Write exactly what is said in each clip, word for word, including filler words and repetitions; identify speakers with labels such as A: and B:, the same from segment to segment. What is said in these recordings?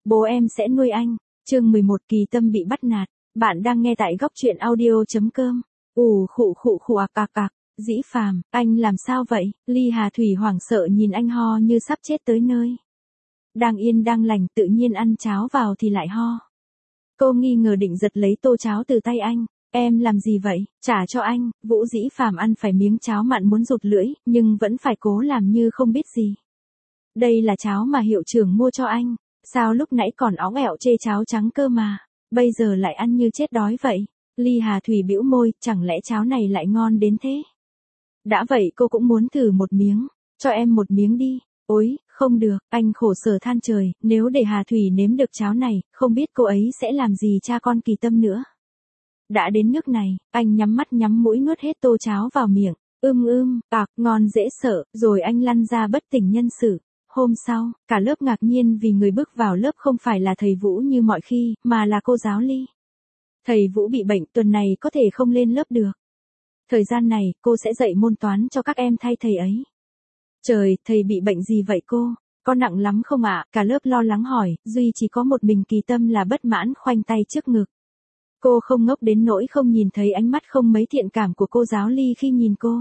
A: bố em sẽ nuôi anh. Chương mười một Kỳ Tâm bị bắt nạt. Bạn đang nghe tại góc truyện audio.com. Ù khụ khụ khụ ạc ạc ạc. Dĩ Phàm, anh làm sao vậy? Ly Hà Thủy hoảng sợ nhìn anh ho như sắp chết tới nơi. Đang yên đang lành tự nhiên ăn cháo vào thì lại ho. Cô nghi ngờ định giật lấy tô cháo từ tay anh. Em làm gì vậy? Trả cho anh. Vũ Dĩ Phàm ăn phải miếng cháo mặn muốn rụt lưỡi, nhưng vẫn phải cố làm như không biết gì. Đây là cháo mà hiệu trưởng mua cho anh. Sao lúc nãy còn óng ẹo chê cháo trắng cơ mà, bây giờ lại ăn như chết đói vậy? Ly Hà Thủy bĩu môi, chẳng lẽ cháo này lại ngon đến thế? Đã vậy cô cũng muốn thử một miếng, cho em một miếng đi. Ôi, không được, anh khổ sở than trời, nếu để Hà Thủy nếm được cháo này, không biết cô ấy sẽ làm gì cha con Kỳ Tâm nữa. Đã đến nước này, anh nhắm mắt nhắm mũi nuốt hết tô cháo vào miệng, ưm ưm, ạc, ngon dễ sợ, rồi anh lăn ra bất tỉnh nhân sự. Hôm sau, cả lớp ngạc nhiên vì người bước vào lớp không phải là thầy Vũ như mọi khi, mà là cô giáo Ly. Thầy Vũ bị bệnh, tuần này có thể không lên lớp được. Thời gian này, cô sẽ dạy môn toán cho các em thay thầy ấy. Trời, thầy bị bệnh gì vậy cô? Có nặng lắm không ạ? Cả lớp lo lắng hỏi, duy chỉ có một mình Kỳ Tâm là bất mãn khoanh tay trước ngực. Cô không ngốc đến nỗi không nhìn thấy ánh mắt không mấy thiện cảm của cô giáo Ly khi nhìn cô.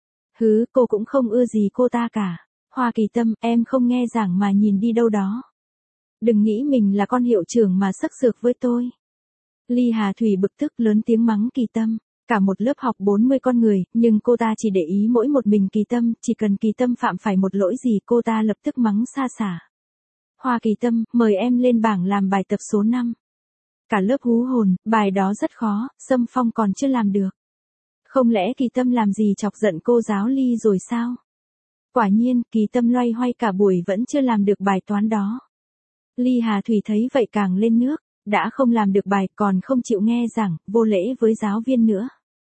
A: Hứ, cô cũng không ưa gì cô ta cả. Hoa Kỳ Tâm, em không nghe giảng mà nhìn đi đâu đó. Đừng nghĩ mình là con hiệu trưởng mà sắc sược với tôi. Ly Hà Thủy bực tức lớn tiếng mắng Kỳ Tâm. Cả một lớp học bốn mươi con người, nhưng cô ta chỉ để ý mỗi một mình Kỳ Tâm, chỉ cần Kỳ Tâm phạm phải một lỗi gì cô ta lập tức mắng xa xả. Hoa Kỳ Tâm, mời em lên bảng làm bài tập số năm. Cả lớp hú hồn, bài đó rất khó, Sâm Phong còn chưa làm được. Không lẽ Kỳ Tâm làm gì chọc giận cô giáo Ly rồi sao? Quả nhiên, Kỳ Tâm loay hoay cả buổi vẫn chưa làm được bài toán đó. Ly Hà Thủy thấy vậy càng lên nước, đã không làm được bài còn không chịu nghe giảng, vô lễ với giáo viên nữa.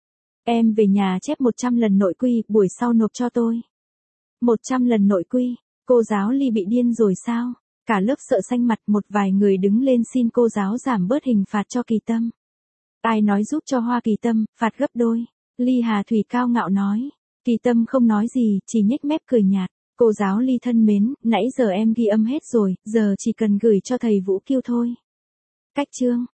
A: Em về nhà chép một trăm lần nội quy, buổi sau nộp cho tôi. một trăm lần nội quy, cô giáo Ly bị điên rồi sao? Cả lớp sợ xanh mặt, một vài người đứng lên xin cô giáo giảm bớt hình phạt cho Kỳ Tâm. Ai nói giúp cho Hoa Kỳ Tâm, phạt gấp đôi. Ly Hà Thủy cao ngạo nói. Kỳ Tâm không nói gì, chỉ nhếch mép cười nhạt. Cô giáo Ly thân mến, nãy giờ em ghi âm hết rồi, giờ chỉ cần gửi cho thầy Vũ Kiêu thôi. Cách chương.